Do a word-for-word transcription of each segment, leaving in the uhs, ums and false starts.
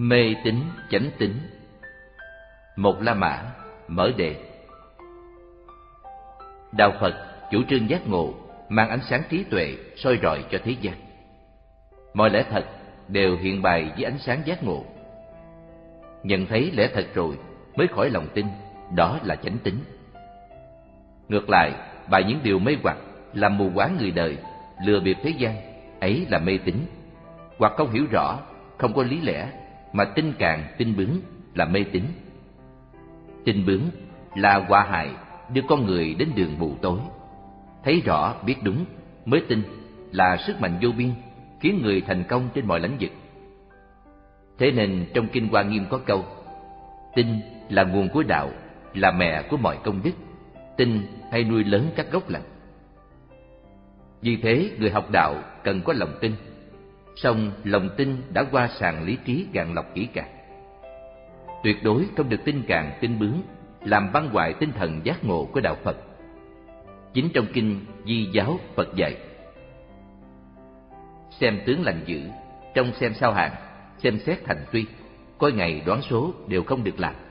Mê tín chánh tín. Một La Mã mở đề. Đạo Phật chủ trương giác ngộ, mang ánh sáng trí tuệ soi rọi cho thế gian. Mọi lẽ thật đều hiện bày dưới ánh sáng giác ngộ. Nhận thấy lẽ thật rồi mới khỏi lòng tin, đó là chánh tín. Ngược lại, bày những điều mê hoặc, làm mù quáng người đời, lừa bịp thế gian, ấy là mê tín. Hoặc không hiểu rõ, không có lý lẽ, mà tin càng tin bướng là mê tín. Tin bướng là họa hại, đưa con người đến đường mù tối. Thấy rõ biết đúng mới tin là sức mạnh vô biên, khiến người thành công trên mọi lĩnh vực. Thế nên trong Kinh Hoa Nghiêm có câu: tin là nguồn của đạo, là mẹ của mọi công đức. Tin hay nuôi lớn các gốc lành. Vì thế người học đạo cần có lòng tin. Song lòng tin đã qua sàng lý trí gạn lọc kỹ càng. Tuyệt đối không được tin càng tin bướng, làm băng hoại tinh thần giác ngộ của đạo Phật. Chính trong Kinh Di Giáo Phật dạy: xem tướng lành dữ, trong xem sao hạn, xem xét thành tuy, coi ngày đoán số đều không được làm.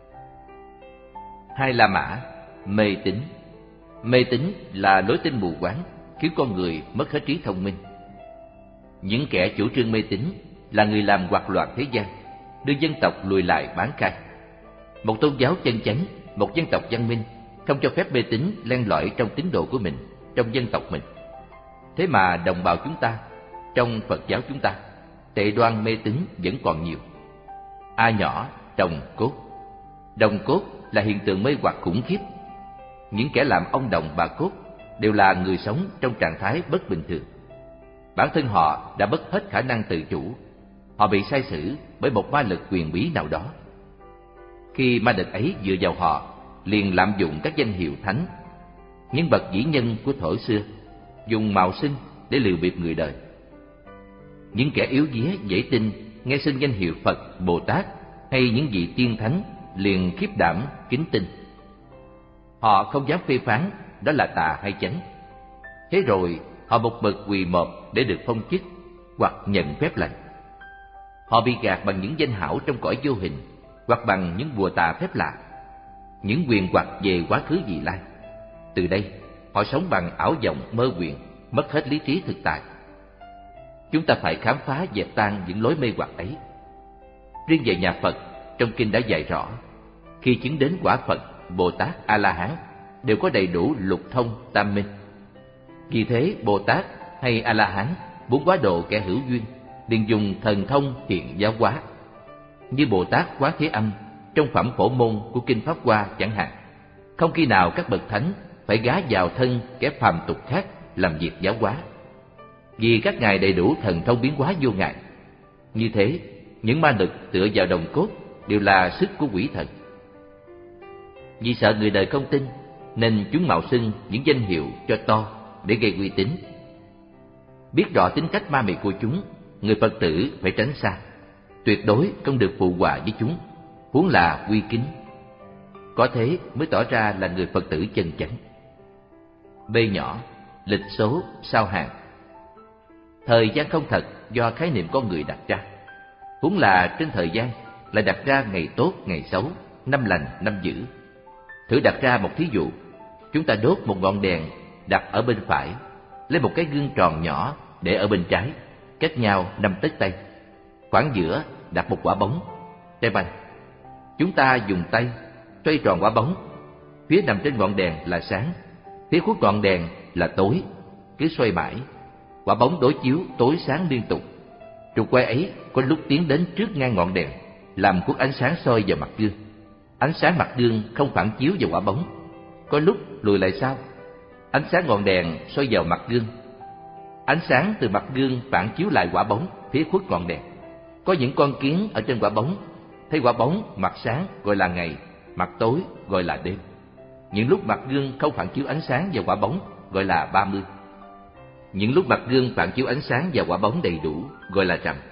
Hai La Mã mê tín. Mê tín là lối tin mù quáng, khiến con người mất hết trí thông minh. Những kẻ chủ trương mê tín là người làm hoạt loạn thế gian, đưa dân tộc lùi lại bán khai. Một tôn giáo chân chánh, một dân tộc văn minh không cho phép mê tín len lỏi trong tín đồ của mình, trong dân tộc mình. Thế mà đồng bào chúng ta, trong Phật giáo chúng ta, tệ đoan mê tín vẫn còn nhiều. A nhỏ đồng cốt. Đồng cốt là hiện tượng mê hoặc khủng khiếp. Những kẻ làm ông đồng bà cốt đều là người sống trong trạng thái bất bình thường. Bản thân họ đã mất hết khả năng tự chủ. Họ bị sai sử bởi một ma lực quyền bí nào đó. Khi ma lực ấy dựa vào họ, liền lạm dụng các danh hiệu thánh, những bậc vĩ nhân của thuở xưa, dùng mạo xưng để lừa bịp người đời. Những kẻ yếu vía dễ tin nghe xưng danh hiệu Phật, Bồ Tát hay những vị tiên thánh liền khiếp đảm kính tin. Họ không dám phê phán đó là tà hay chánh. Thế rồi họ một mực quỳ mọp để được phong chức hoặc nhận phép lành. Họ bị gạt bằng những danh hảo trong cõi vô hình, hoặc bằng những bùa tà phép lạ, những quyền hoặc về quá khứ vị lai. Từ đây họ sống bằng ảo vọng mơ quyện, mất hết lý trí thực tại. Chúng ta phải khám phá dẹp tan những lối mê hoặc ấy. Riêng về nhà Phật, trong Kinh đã dạy rõ, khi chứng đến quả Phật, Bồ Tát, A La Hán đều có đầy đủ lục thông tam minh. Vì thế Bồ Tát hay A La Hán muốn quá độ kẻ hữu duyên, liền dùng thần thông hiện giáo hóa. Như Bồ Tát Quán Thế Âm trong phẩm Phổ Môn của Kinh Pháp Hoa chẳng hạn, không khi nào các bậc thánh phải gá vào thân kẻ phàm tục khác làm việc giáo hóa, vì các ngài đầy đủ thần thông biến hóa vô ngại. Như thế, những ma lực tựa vào đồng cốt đều là sức của quỷ thần. Vì sợ người đời không tin, nên chúng mạo xưng những danh hiệu cho to để gây uy tín. Biết rõ tính cách ma mị của chúng, người Phật tử phải tránh xa, tuyệt đối không được phụ họa với chúng, huống là quy kính. Có thế mới tỏ ra là người Phật tử chân chánh. B nhỏ lịch số sao hàng. Thời gian không thật do khái niệm con người đặt ra, huống là trên thời gian lại đặt ra ngày tốt ngày xấu, năm lành năm dữ. Thử đặt ra một thí dụ: chúng ta đốt một ngọn đèn đặt ở bên phải, lấy một cái gương tròn nhỏ để ở bên trái, cách nhau năm tấc tay. Khoảng giữa đặt một quả bóng trái banh. Chúng ta dùng tay xoay tròn quả bóng, phía nằm trên ngọn đèn là sáng, phía khuất ngọn đèn là tối. Cứ xoay mãi, quả bóng đối chiếu tối sáng liên tục. Trục quay ấy có lúc tiến đến trước ngang ngọn đèn, làm khuất ánh sáng soi vào mặt gương. Ánh sáng mặt gương không phản chiếu vào quả bóng, có lúc lùi lại sau. Ánh sáng ngọn đèn soi vào mặt gương, ánh sáng từ mặt gương phản chiếu lại quả bóng phía khuất ngọn đèn. Có những con kiến ở trên quả bóng, thấy quả bóng mặt sáng gọi là ngày, mặt tối gọi là đêm. Những lúc mặt gương không phản chiếu ánh sáng vào quả bóng gọi là ba mươi. Những lúc mặt gương phản chiếu ánh sáng vào quả bóng đầy đủ gọi là rằm.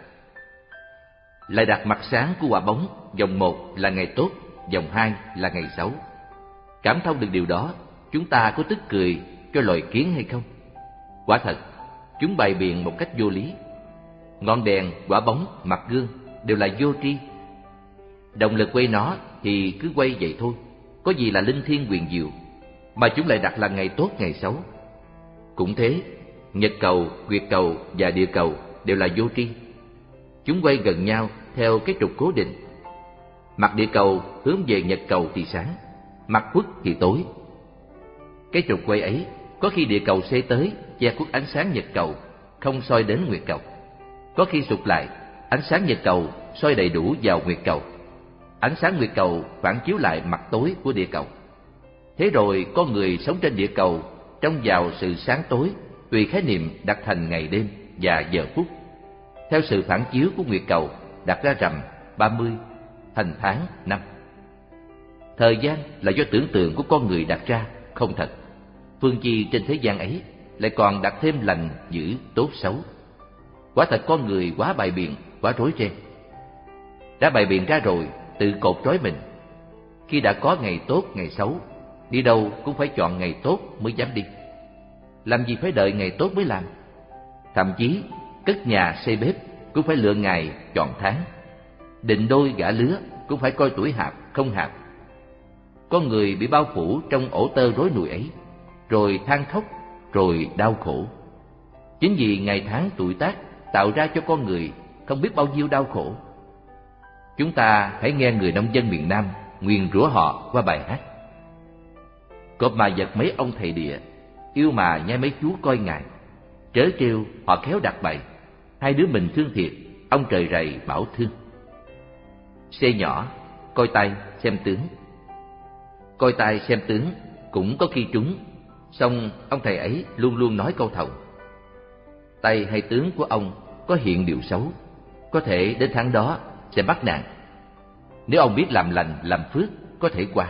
Lại đặt mặt sáng của quả bóng, vòng một là ngày tốt, vòng hai là ngày xấu. Cảm thông được điều đó, chúng ta có tức cười cho loài kiến hay không? Quả thật, chúng bày biện một cách vô lý. Ngọn đèn, quả bóng, mặt gương đều là vô tri. Động lực quay nó thì cứ quay vậy thôi, có gì là linh thiêng quyền diệu, mà chúng lại đặt là ngày tốt ngày xấu. Cũng thế, nhật cầu, nguyệt cầu và địa cầu đều là vô tri. Chúng quay gần nhau theo cái trục cố định. Mặt địa cầu hướng về nhật cầu thì sáng, mặt khuất thì tối. Cái trục quay ấy có khi địa cầu xoay tới che khuất ánh sáng nhật cầu, không soi đến nguyệt cầu. Có khi sụt lại, ánh sáng nhật cầu soi đầy đủ vào nguyệt cầu. Ánh sáng nguyệt cầu phản chiếu lại mặt tối của địa cầu. Thế rồi con người sống trên địa cầu trông vào sự sáng tối tùy khái niệm đặt thành ngày đêm và giờ phút. Theo sự phản chiếu của nguyệt cầu đặt ra rằm, ba mươi, thành tháng, năm. Thời gian là do tưởng tượng của con người đặt ra, không thật. Phương chi trên thế gian ấy lại còn đặt thêm lành, dữ, tốt, xấu. Quả thật con người quá bày biện, quá rối ren. Đã bày biện ra rồi, tự cột trói mình. Khi đã có ngày tốt, ngày xấu, đi đâu cũng phải chọn ngày tốt mới dám đi. Làm gì phải đợi ngày tốt mới làm. Thậm chí cất nhà xây bếp cũng phải lựa ngày chọn tháng. Định đôi gả lứa cũng phải coi tuổi hạp không hạp. Con người bị bao phủ trong ổ tơ rối nùi ấy, rồi than khóc, rồi đau khổ. Chính vì ngày tháng tuổi tác tạo ra cho con người không biết bao nhiêu đau khổ. Chúng ta hãy nghe người nông dân miền Nam nguyền rủa họ qua bài hát: cọp mà giật mấy ông thầy địa, yêu mà nhai mấy chú coi ngài. Trớ trêu họ khéo đặt bày, hai đứa mình thương thiệt, ông trời rầy bảo thương. Xe nhỏ, coi tay xem tướng. Coi tay xem tướng cũng có khi trúng, song ông thầy ấy luôn luôn nói câu thòng: tay hay tướng của ông có hiện điều xấu, có thể đến tháng đó sẽ mắc nạn. Nếu ông biết làm lành làm phước có thể qua.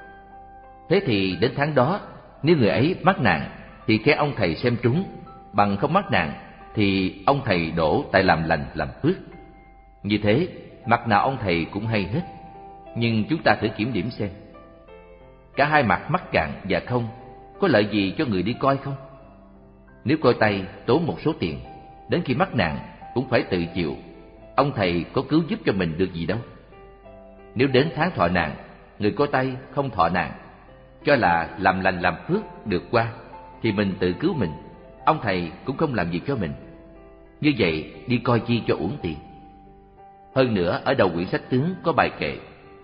Thế thì đến tháng đó, nếu người ấy mắc nạn thì kẻ ông thầy xem trúng, bằng không mắc nạn thì ông thầy đổ tại làm lành làm phước. Như thế, mặt nào ông thầy cũng hay hết. Nhưng chúng ta thử kiểm điểm xem, cả hai mặt mắc cạn và không có lợi gì cho người đi coi không? Nếu coi tay tốn một số tiền, đến khi mắc nạn cũng phải tự chịu, ông thầy có cứu giúp cho mình được gì đâu. Nếu đến tháng thọ nạn, người coi tay không thọ nạn, cho là làm lành làm phước được qua, thì mình tự cứu mình, ông thầy cũng không làm gì cho mình. Như vậy đi coi chi cho uổng tiền. Hơn nữa, ở đầu quyển sách tướng có bài kệ: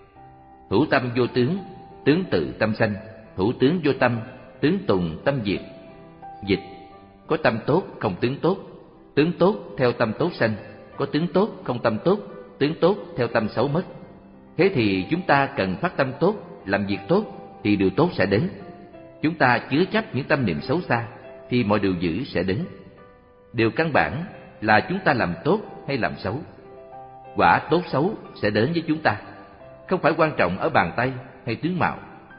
thủ tâm vô tướng, tướng tự tâm sanh. Thủ tướng vô tâm, tướng tùng tâm diệt. Dịch: có tâm tốt không tướng tốt, tướng tốt theo tâm tốt sanh. Có tướng tốt không tâm tốt, tướng tốt theo tâm xấu mất. Thế thì chúng ta cần phát tâm tốt, làm việc tốt thì điều tốt sẽ đến. Chúng ta chứa chấp những tâm niệm xấu xa thì mọi điều dữ sẽ đến. Điều căn bản là chúng ta làm tốt hay làm xấu. Quả tốt xấu sẽ đến với chúng ta, không phải quan trọng ở bàn tay hay tướng mạo.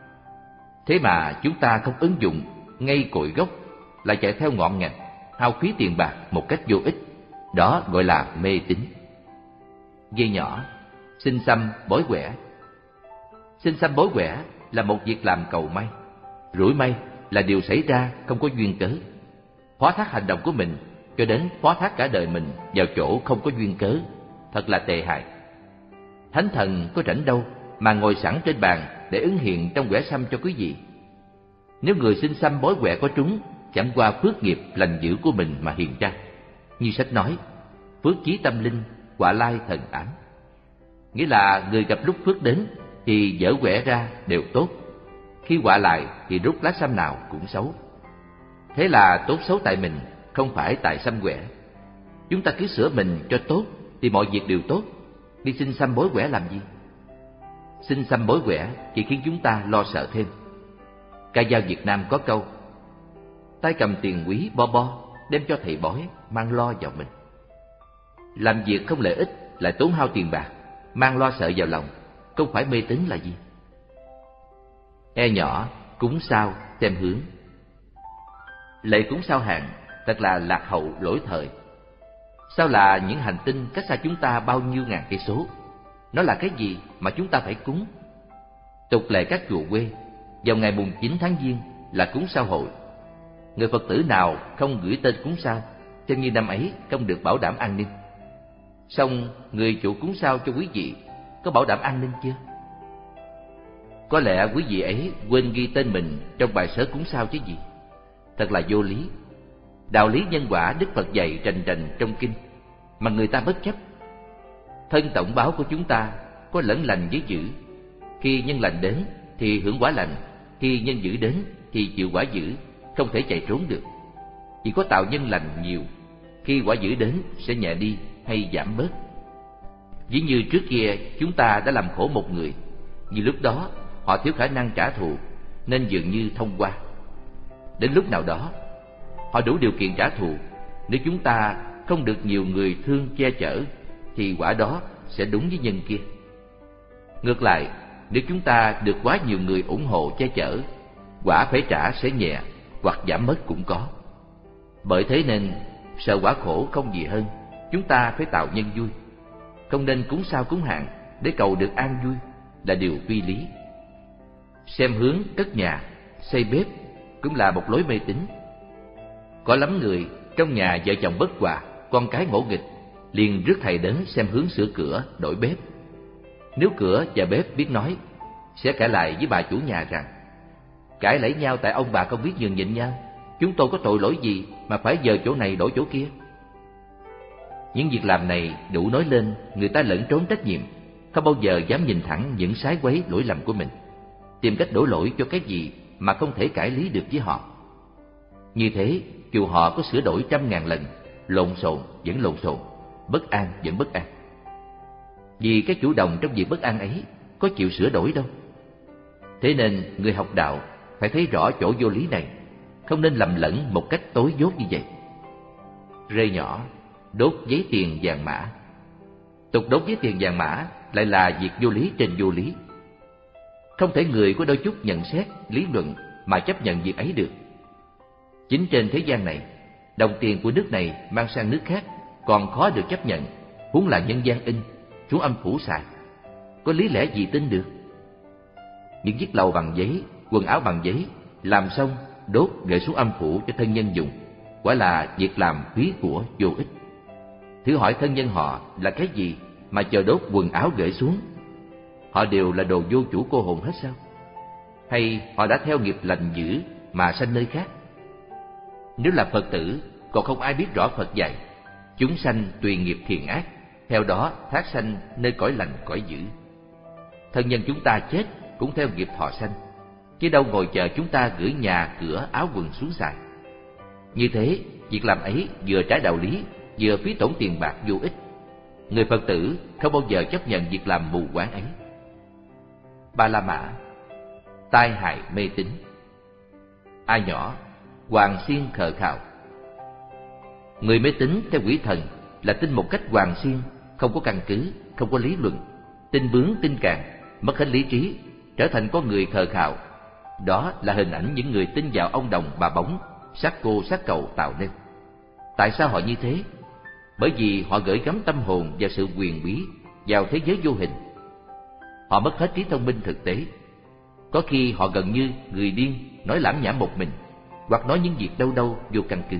Thế mà chúng ta không ứng dụng ngay cội gốc, lại chạy theo ngọn ngành, hao phí tiền bạc một cách vô ích. Đó gọi là mê tín. Dây nhỏ, xin xăm bói quẻ. Xin xăm bói quẻ là một việc làm cầu may. Rủi may là điều xảy ra không có duyên cớ. Phó thác hành động của mình cho đến phó thác cả đời mình vào chỗ không có duyên cớ, thật là tệ hại. Thánh thần có rảnh đâu mà ngồi sẵn trên bàn để ứng hiện trong quẻ xăm cho quý vị. Nếu người xin xăm bói quẻ có trúng, chẳng qua phước nghiệp lành dữ của mình mà hiện ra. Như sách nói, phước chí tâm linh, quả lai thần ám. Nghĩa là người gặp lúc phước đến thì dở quẻ ra đều tốt, khi quả lại thì rút lá xăm nào cũng xấu. Thế là tốt xấu tại mình, không phải tại xăm quẻ. Chúng ta cứ sửa mình cho tốt thì mọi việc đều tốt. Đi xin xăm bói quẻ làm gì? Xin xăm bói quẻ chỉ khiến chúng ta lo sợ thêm. Ca dao Việt Nam có câu: tay cầm tiền quý bo bo, đem cho thầy bói, mang lo vào mình. Làm việc không lợi ích lại tốn hao tiền bạc, mang lo sợ vào lòng, không phải mê tín là gì? E nhỏ, cúng sao xem hướng. Lễ cúng sao hạn thật là lạc hậu lỗi thời. Sao là những hành tinh cách xa chúng ta bao nhiêu ngàn cây số? Nó là cái gì mà chúng ta phải cúng? Tục lệ các chùa quê, vào ngày mùng chín tháng Giêng là cúng sao hội. Người Phật tử nào không gửi tên cúng sao, xem như năm ấy không được bảo đảm an ninh. Xong người chủ cúng sao cho quý vị có bảo đảm an ninh chưa? Có lẽ quý vị ấy quên ghi tên mình trong bài sớ cúng sao chứ gì. Thật là vô lý. Đạo lý nhân quả Đức Phật dạy rành rành trong kinh mà người ta bất chấp. Thân tổng báo của chúng ta có lẫn lành với dữ. Khi nhân lành đến thì hưởng quả lành, khi nhân dữ đến thì chịu quả dữ, không thể chạy trốn được. Chỉ có tạo nhân lành nhiều, khi quả dữ đến sẽ nhẹ đi hay giảm bớt. Ví như trước kia chúng ta đã làm khổ một người, vì lúc đó họ thiếu khả năng trả thù nên dường như thông qua. Đến lúc nào đó họ đủ điều kiện trả thù, nếu chúng ta không được nhiều người thương che chở thì quả đó sẽ đúng với nhân kia. Ngược lại, nếu chúng ta được quá nhiều người ủng hộ che chở, quả phải trả sẽ nhẹ hoặc giảm mất cũng có. Bởi thế nên sợ quả khổ không gì hơn, chúng ta phải tạo nhân vui. Không nên cúng sao cúng hạn để cầu được an vui là điều phi lý. Xem hướng cất nhà, xây bếp cũng là một lối mê tín. Có lắm người trong nhà vợ chồng bất hòa, con cái ngỗ nghịch, liền rước thầy đến xem hướng sửa cửa, đổi bếp. Nếu cửa và bếp biết nói, sẽ cãi lại với bà chủ nhà rằng: cãi lẫy nhau tại ông bà không biết nhường nhịn nhau, chúng tôi có tội lỗi gì mà phải dời chỗ này đổi chỗ kia. Những việc làm này đủ nói lên người ta lẫn trốn trách nhiệm, không bao giờ dám nhìn thẳng những sái quấy lỗi lầm của mình, tìm cách đổ lỗi cho cái gì mà không thể cãi lý được với họ. Như thế, dù họ có sửa đổi trăm ngàn lần, lộn xộn vẫn lộn xộn, bất an vẫn bất an. Vì cái chủ động trong việc bất an ấy có chịu sửa đổi đâu. Thế nên người học đạo phải thấy rõ chỗ vô lý này, không nên lầm lẫn một cách tối dốt như vậy. Rê nhỏ đốt giấy tiền vàng mã. Tục đốt giấy tiền vàng mã lại là việc vô lý trên vô lý. Không thể người có đôi chút nhận xét, lý luận mà chấp nhận việc ấy được. Chính trên thế gian này, đồng tiền của nước này mang sang nước khác còn khó được chấp nhận, huống là nhân gian in, xuống âm phủ xài. Có lý lẽ gì tin được? Những chiếc lầu bằng giấy, quần áo bằng giấy, làm xong đốt gửi xuống âm phủ cho thân nhân dùng, quả là việc làm phí của vô ích. Thử hỏi thân nhân họ là cái gì mà chờ đốt quần áo gửi xuống? Họ đều là đồ vô chủ cô hồn hết sao? Hay họ đã theo nghiệp lành dữ mà sanh nơi khác? Nếu là Phật tử, còn không ai biết rõ Phật dạy, chúng sanh tùy nghiệp thiện ác, theo đó thác sanh nơi cõi lành cõi dữ. Thân nhân chúng ta chết cũng theo nghiệp thọ sanh, chứ đâu ngồi chờ chúng ta gửi nhà cửa áo quần xuống xài. Như thế, việc làm ấy vừa trái đạo lý, vừa phí tổn tiền bạc vô ích. Người Phật tử không bao giờ chấp nhận việc làm mù quáng ấy. Ba La Mã, tai hại mê tín. A nhỏ, hoàng xiên khờ khạo. Người mê tín theo quỷ thần là tin một cách hoàng xiên, không có căn cứ, không có lý luận, tin bướng tin càng, mất hết lý trí, trở thành con người khờ khạo. Đó là hình ảnh những người tin vào ông đồng bà bóng, sát cô sát cậu tạo nên. Tại sao họ như thế? Bởi vì họ gửi gắm tâm hồn vào sự quyền bí, vào thế giới vô hình. Họ mất hết trí thông minh thực tế. Có khi họ gần như người điên, nói lảm nhảm một mình, hoặc nói những việc đâu đâu vô căn cứ.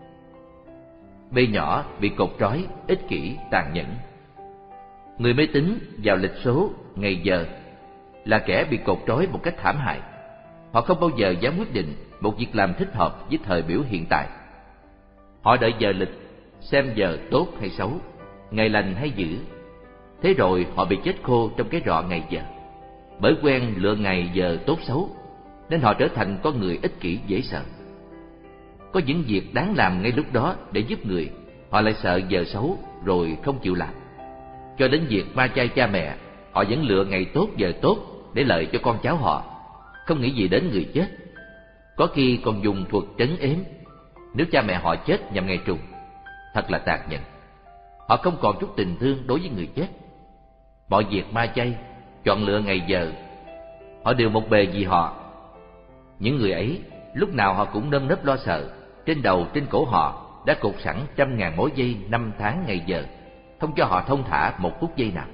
B nhỏ bị cột trói, ích kỷ, tàn nhẫn. Người mê tín vào lịch số, ngày giờ là kẻ bị cột trói một cách thảm hại. Họ không bao giờ dám quyết định một việc làm thích hợp với thời biểu hiện tại. Họ đợi giờ lịch, xem giờ tốt hay xấu, ngày lành hay dữ. Thế rồi họ bị chết khô trong cái rọ ngày giờ. Bởi quen lựa ngày giờ tốt xấu, nên họ trở thành con người ích kỷ dễ sợ. Có những việc đáng làm ngay lúc đó để giúp người, họ lại sợ giờ xấu rồi không chịu làm. Cho đến việc ma chay cha mẹ, họ vẫn lựa ngày tốt giờ tốt để lợi cho con cháu họ, không nghĩ gì đến người chết. Có khi còn dùng thuật trấn ếm, nếu cha mẹ họ chết nhằm ngày trùng. Thật là tàn nhẫn. Họ không còn chút tình thương đối với người chết. Mọi việc ma chay, chọn lựa ngày giờ, họ đều một bề vì họ. Những người ấy, lúc nào họ cũng nơm nớp lo sợ. Trên đầu trên cổ họ đã cột sẵn trăm ngàn mối dây năm tháng ngày giờ, không cho họ thông thả một phút giây nào.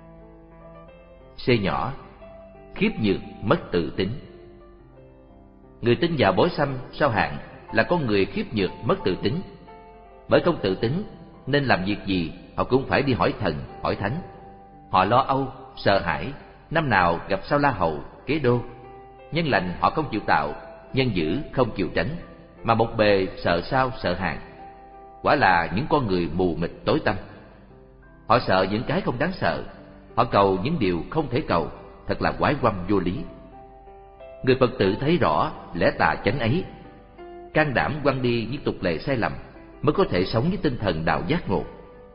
C nhỏ, khiếp nhược mất tự tính. Người tin vào bói xăm sao hạn là con người khiếp nhược mất tự tính. Bởi không tự tính nên làm việc gì họ cũng phải đi hỏi thần, hỏi thánh. Họ lo âu, sợ hãi, năm nào gặp Sao La Hầu, Kế Đô. Nhân lành họ không chịu tạo, nhân dữ không chịu tránh, mà một bề sợ sao sợ hàng. Quả là những con người mù mịt tối tăm. Họ sợ những cái không đáng sợ, họ cầu những điều không thể cầu, thật là quái quăm vô lý. Người Phật tử thấy rõ lẽ tà chánh ấy, can đảm quăng đi những tục lệ sai lầm, mới có thể sống với tinh thần đạo giác ngộ.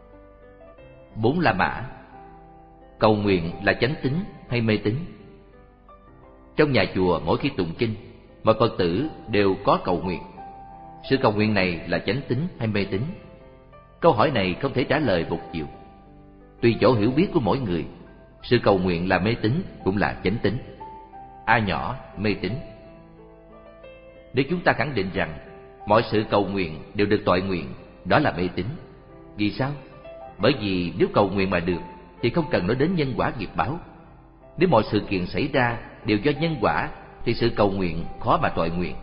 Bốn La Mã. Cầu nguyện là chánh tín hay mê tín? Trong nhà chùa mỗi khi tụng kinh, mọi Phật tử đều có cầu nguyện. Sự cầu nguyện này là chánh tín hay mê tín? Câu hỏi này không thể trả lời một chiều. Tùy chỗ hiểu biết của mỗi người, sự cầu nguyện là mê tín cũng là chánh tín. A nhỏ, mê tín. Nếu chúng ta khẳng định rằng mọi sự cầu nguyện đều được toại nguyện, đó là mê tín. Vì sao? Bởi vì nếu cầu nguyện mà được thì không cần nói đến nhân quả nghiệp báo. Nếu mọi sự kiện xảy ra đều do nhân quả thì sự cầu nguyện khó mà toại nguyện.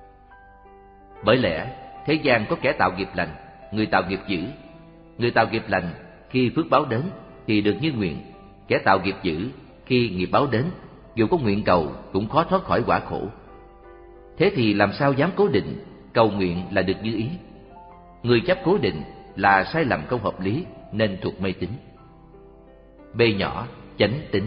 Bởi lẽ thế gian có kẻ tạo nghiệp lành, người tạo nghiệp dữ. Người tạo nghiệp lành khi phước báo đến thì được như nguyện, kẻ tạo nghiệp dữ khi nghiệp báo đến dù có nguyện cầu cũng khó thoát khỏi quả khổ. Thế thì làm sao dám cố định cầu nguyện là được như ý? Người chấp cố định là sai lầm không hợp lý nên thuộc mê tín. B nhỏ, chánh tín.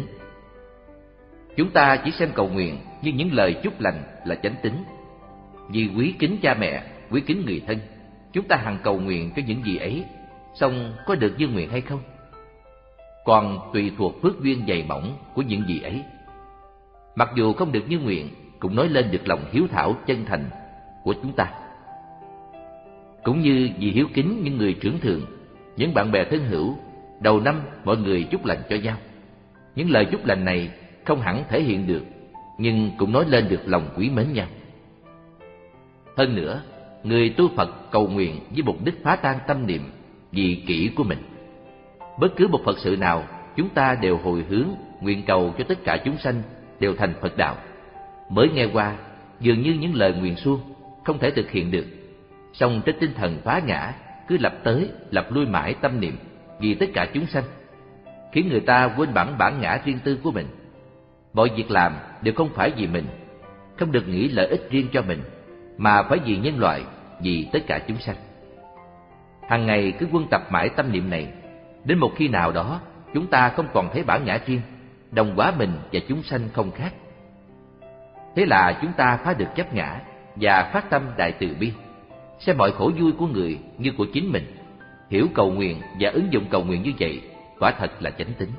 Chúng ta chỉ xem cầu nguyện như những lời chúc lành là chánh tín. Vì quý kính cha mẹ, quý kính người thân, chúng ta hằng cầu nguyện cho những gì ấy, song có được như nguyện hay không? Còn tùy thuộc phước duyên dày mỏng của những gì ấy. Mặc dù không được như nguyện, cũng nói lên được lòng hiếu thảo chân thành của chúng ta. Cũng như vì hiếu kính những người trưởng thượng, những bạn bè thân hữu, đầu năm mọi người chúc lành cho nhau. Những lời chúc lành này không hẳn thể hiện được, nhưng cũng nói lên được lòng quý mến nhau. Hơn nữa, người tu Phật cầu nguyện với mục đích phá tan tâm niệm vì kỷ của mình. Bất cứ một Phật sự nào, chúng ta đều hồi hướng nguyện cầu cho tất cả chúng sanh đều thành Phật đạo. Mới nghe qua, dường như những lời nguyện suông không thể thực hiện được, song trên tinh thần phá ngã cứ lập tới lập lui mãi tâm niệm vì tất cả chúng sanh, khiến người ta quên bản bản ngã riêng tư của mình. Mọi việc làm đều không phải vì mình, không được nghĩ lợi ích riêng cho mình, mà phải vì nhân loại, vì tất cả chúng sanh. Hàng ngày cứ quân tập mãi tâm niệm này, đến một khi nào đó chúng ta không còn thấy bản ngã riêng, đồng hóa mình và chúng sanh không khác. Thế là chúng ta phá được chấp ngã và phát tâm đại từ bi, xem mọi khổ vui của người như của chính mình. Hiểu cầu nguyện và ứng dụng cầu nguyện như vậy quả thật là chánh tín.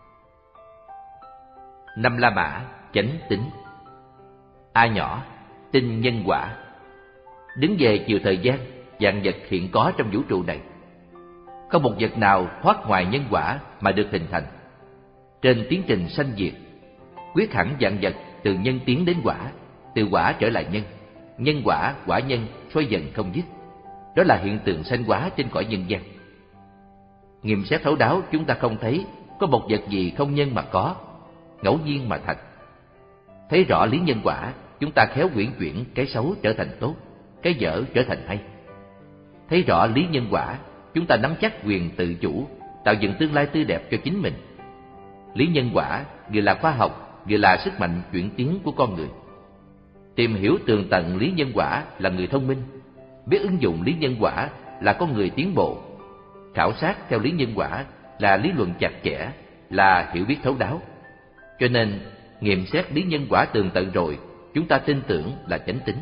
Năm La Mã, chánh tín. A nhỏ, tin nhân quả. Đứng về chiều thời gian, vạn vật hiện có trong vũ trụ này, không một vật nào thoát ngoài nhân quả mà được hình thành. Trên tiến trình sanh diệt, quyết hẳn vạn vật từ nhân tiến đến quả, từ quả trở lại nhân, nhân quả quả nhân xoay dần không dứt. Đó là hiện tượng sanh hóa trên cõi nhân gian. Nghiệm xét thấu đáo, chúng ta không thấy có một vật gì không nhân mà có, ngẫu nhiên mà thành. Thấy rõ lý nhân quả, chúng ta khéo quyển chuyển cái xấu trở thành tốt, cái dở trở thành hay. Thấy rõ lý nhân quả, chúng ta nắm chắc quyền tự chủ, tạo dựng tương lai tươi đẹp cho chính mình. Lý nhân quả vừa là khoa học, vừa là sức mạnh chuyển tiến của con người. Tìm hiểu tường tận lý nhân quả là người thông minh, biết ứng dụng lý nhân quả là con người tiến bộ. Khảo sát theo lý nhân quả là lý luận chặt chẽ, là hiểu biết thấu đáo. Cho nên, nghiệm xét lý nhân quả tường tận rồi, chúng ta tin tưởng là chánh tín.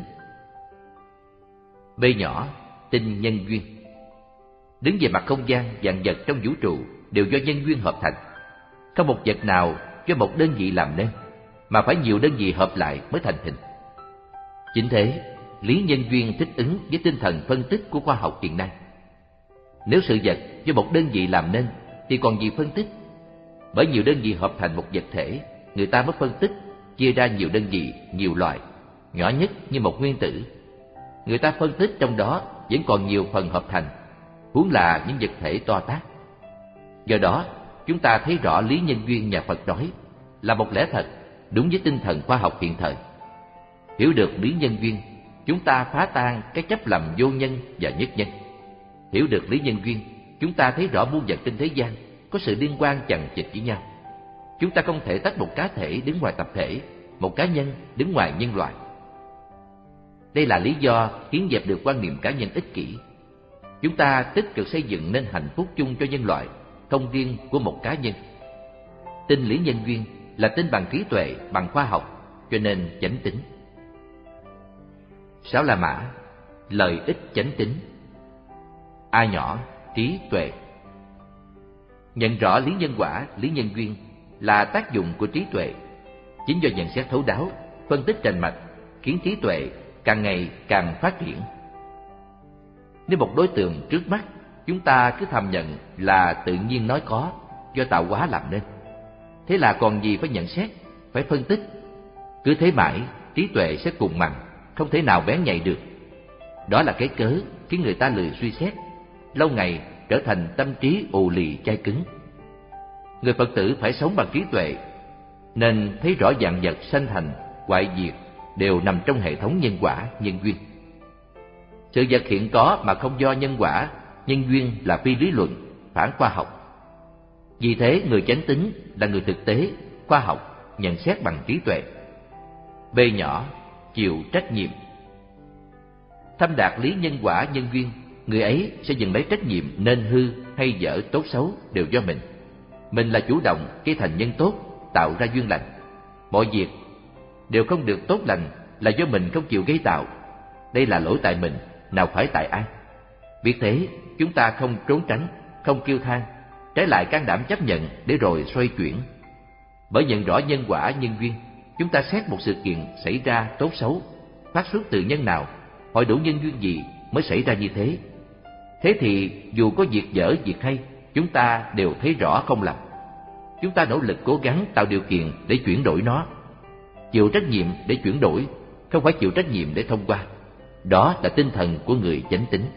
B nhỏ, tin nhân duyên. Đứng về mặt không gian, vạn vật trong vũ trụ đều do nhân duyên hợp thành. Không một vật nào do một đơn vị làm nên, mà phải nhiều đơn vị hợp lại mới thành hình. Chính thế, lý nhân duyên thích ứng với tinh thần phân tích của khoa học hiện nay. Nếu sự vật do một đơn vị làm nên thì còn gì phân tích? Bởi nhiều đơn vị hợp thành một vật thể, người ta mới phân tích, chia ra nhiều đơn vị, nhiều loại, nhỏ nhất như một nguyên tử. Người ta phân tích trong đó vẫn còn nhiều phần hợp thành, huống là những vật thể to tát. Do đó, chúng ta thấy rõ lý nhân duyên nhà Phật nói là một lẽ thật, đúng với tinh thần khoa học hiện thời. Hiểu được lý nhân duyên, chúng ta phá tan cái chấp lầm vô nhân và nhất nhân. Hiểu được lý nhân duyên, chúng ta thấy rõ muôn vật trên thế gian có sự liên quan chằng chịt với nhau. Chúng ta không thể tách một cá thể đứng ngoài tập thể, một cá nhân đứng ngoài nhân loại. Đây là lý do khiến dẹp được quan niệm cá nhân ích kỷ. Chúng ta tích cực xây dựng nên hạnh phúc chung cho nhân loại, không riêng của một cá nhân. Tin lý nhân duyên là tin bằng trí tuệ, bằng khoa học, cho nên chánh tín. Sáu La Mã, lợi ích chánh tín. A nhỏ, trí tuệ. Nhận rõ lý nhân quả, lý nhân duyên là tác dụng của trí tuệ. Chính do nhận xét thấu đáo, phân tích rành mạch, khiến trí tuệ càng ngày càng phát triển. Nếu một đối tượng trước mắt chúng ta cứ thầm nhận là tự nhiên nói có, do tạo hóa làm nên, thế là còn gì phải nhận xét, phải phân tích. Cứ thế mãi, trí tuệ sẽ cùng mặn, không thể nào bén nhạy được. Đó là cái cớ khiến người ta lười suy xét, lâu ngày trở thành tâm trí ù lì chai cứng. Người Phật tử phải sống bằng trí tuệ, nên thấy rõ vạn vật sanh thành, hoại diệt đều nằm trong hệ thống nhân quả, nhân duyên. Sự vật hiện có mà không do nhân quả, nhân duyên là phi lý luận, phản khoa học. Vì thế, người chánh tín là người thực tế, khoa học, nhận xét bằng trí tuệ. B nhỏ, chịu trách nhiệm. Thâm đạt lý nhân quả nhân duyên, người ấy sẽ dần lấy trách nhiệm nên hư hay dở, tốt xấu đều do mình. Mình là chủ động gây thành nhân tốt, tạo ra duyên lành. Mọi việc đều không được tốt lành là do mình không chịu gây tạo. Đây là lỗi tại mình, nào phải tại ai. Vì thế, chúng ta không trốn tránh, không kêu than, trái lại can đảm chấp nhận để rồi xoay chuyển. Bởi nhận rõ nhân quả nhân duyên, chúng ta xét một sự kiện xảy ra tốt xấu, phát xuất từ nhân nào, hội đủ nhân duyên gì mới xảy ra như thế. Thế thì dù có việc dở việc hay, chúng ta đều thấy rõ không lầm. Chúng ta nỗ lực cố gắng tạo điều kiện để chuyển đổi nó. Chịu trách nhiệm để chuyển đổi, không phải chịu trách nhiệm để thông qua. Đó là tinh thần của người chánh tín.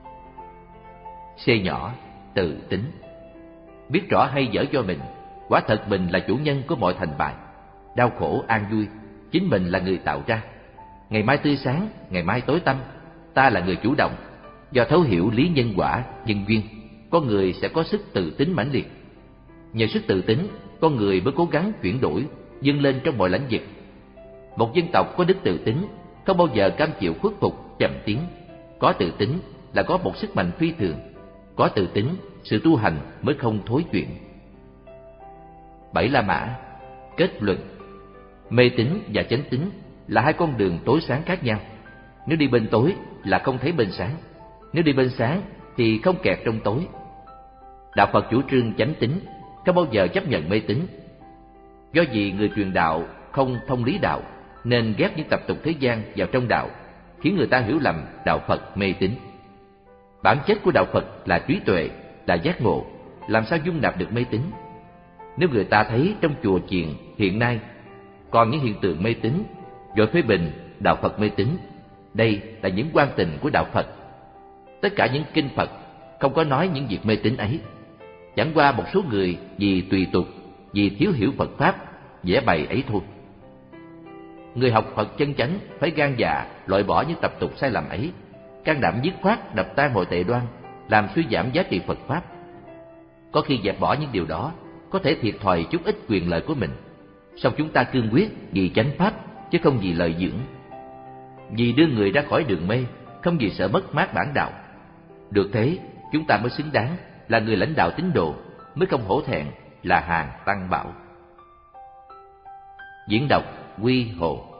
C nhỏ, tự tính. Biết rõ hay dở do mình, quả thật mình là chủ nhân của mọi thành bại. Đau khổ an vui, chính mình là người tạo ra. Ngày mai tươi sáng, ngày mai tối tăm, ta là người chủ động. Do thấu hiểu lý nhân quả, nhân duyên, con người sẽ có sức tự tính mãnh liệt. Nhờ sức tự tính, con người mới cố gắng chuyển đổi, vươn lên trong mọi lĩnh vực. Một dân tộc có đức tự tính không bao giờ cam chịu khuất phục, chậm tiến. Có tự tính là có một sức mạnh phi thường. Có tự tính, sự tu hành mới không thối chuyển. Bảy La Mã, kết luận. Mê tín và chánh tín là hai con đường tối sáng khác nhau. Nếu đi bên tối là không thấy bên sáng, nếu đi bên sáng thì không kẹt trong tối. Đạo Phật chủ trương chánh tín, không bao giờ chấp nhận mê tín. Do vì người truyền đạo không thông lý đạo, nên ghép những tập tục thế gian vào trong đạo, khiến người ta hiểu lầm đạo Phật mê tín. Bản chất của đạo Phật là trí tuệ, là giác ngộ, làm sao dung nạp được mê tín? Nếu người ta thấy trong chùa chiền hiện nay còn những hiện tượng mê tín, rồi phê bình đạo Phật mê tín, đây là những quan tình của đạo Phật. Tất cả những kinh Phật không có nói những việc mê tín ấy. Chẳng qua một số người vì tùy tục, vì thiếu hiểu Phật Pháp, vẽ bày ấy thôi. Người học Phật chân chánh phải gan dạ loại bỏ những tập tục sai lầm ấy, can đảm dứt khoát đập tan mọi tệ đoan, làm suy giảm giá trị Phật Pháp. Có khi dẹp bỏ những điều đó có thể thiệt thòi chút ít quyền lợi của mình, song chúng ta cương quyết vì chánh Pháp chứ không vì lợi dưỡng. Vì đưa người ra khỏi đường mê, không vì sợ mất mát bản đạo. Được thế, chúng ta mới xứng đáng là người lãnh đạo tín đồ, mới không hổ thẹn là hàng tăng bảo. Diễn đọc Quy Hồ.